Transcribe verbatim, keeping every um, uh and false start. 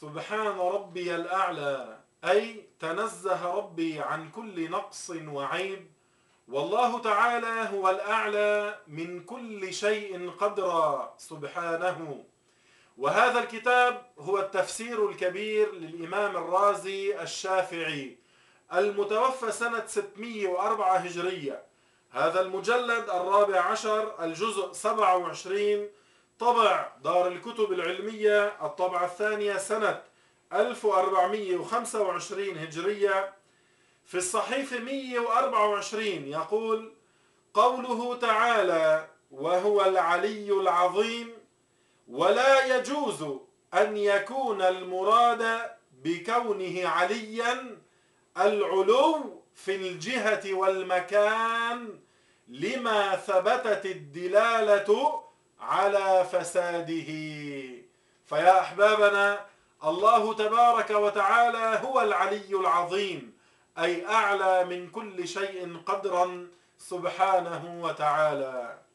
سبحان ربي الأعلى، أي تنزه ربي عن كل نقص وعيب، والله تعالى هو الأعلى من كل شيء قدرا سبحانه. وهذا الكتاب هو التفسير الكبير للإمام الرازي الشافعي المتوفى سنة ستمئة وأربعة هجرية. هذا المجلد الرابع عشر، الجزء سبعة وعشرين، طبع دار الكتب العلمية، الطبعة الثانية سنة ألف وأربعمئة وخمسة وعشرين هجرية. في الصحيفة مئة وأربعة وعشرين يقول: قوله تعالى: وهو العلي العظيم. ولا يجوز أن يكون المراد بكونه عليا العلو في الجهة والمكان، لما ثبتت الدلالة على فساده. فيا أحبابنا، الله تبارك وتعالى هو العلي العظيم، أي أعلى من كل شيء قدرا سبحانه وتعالى.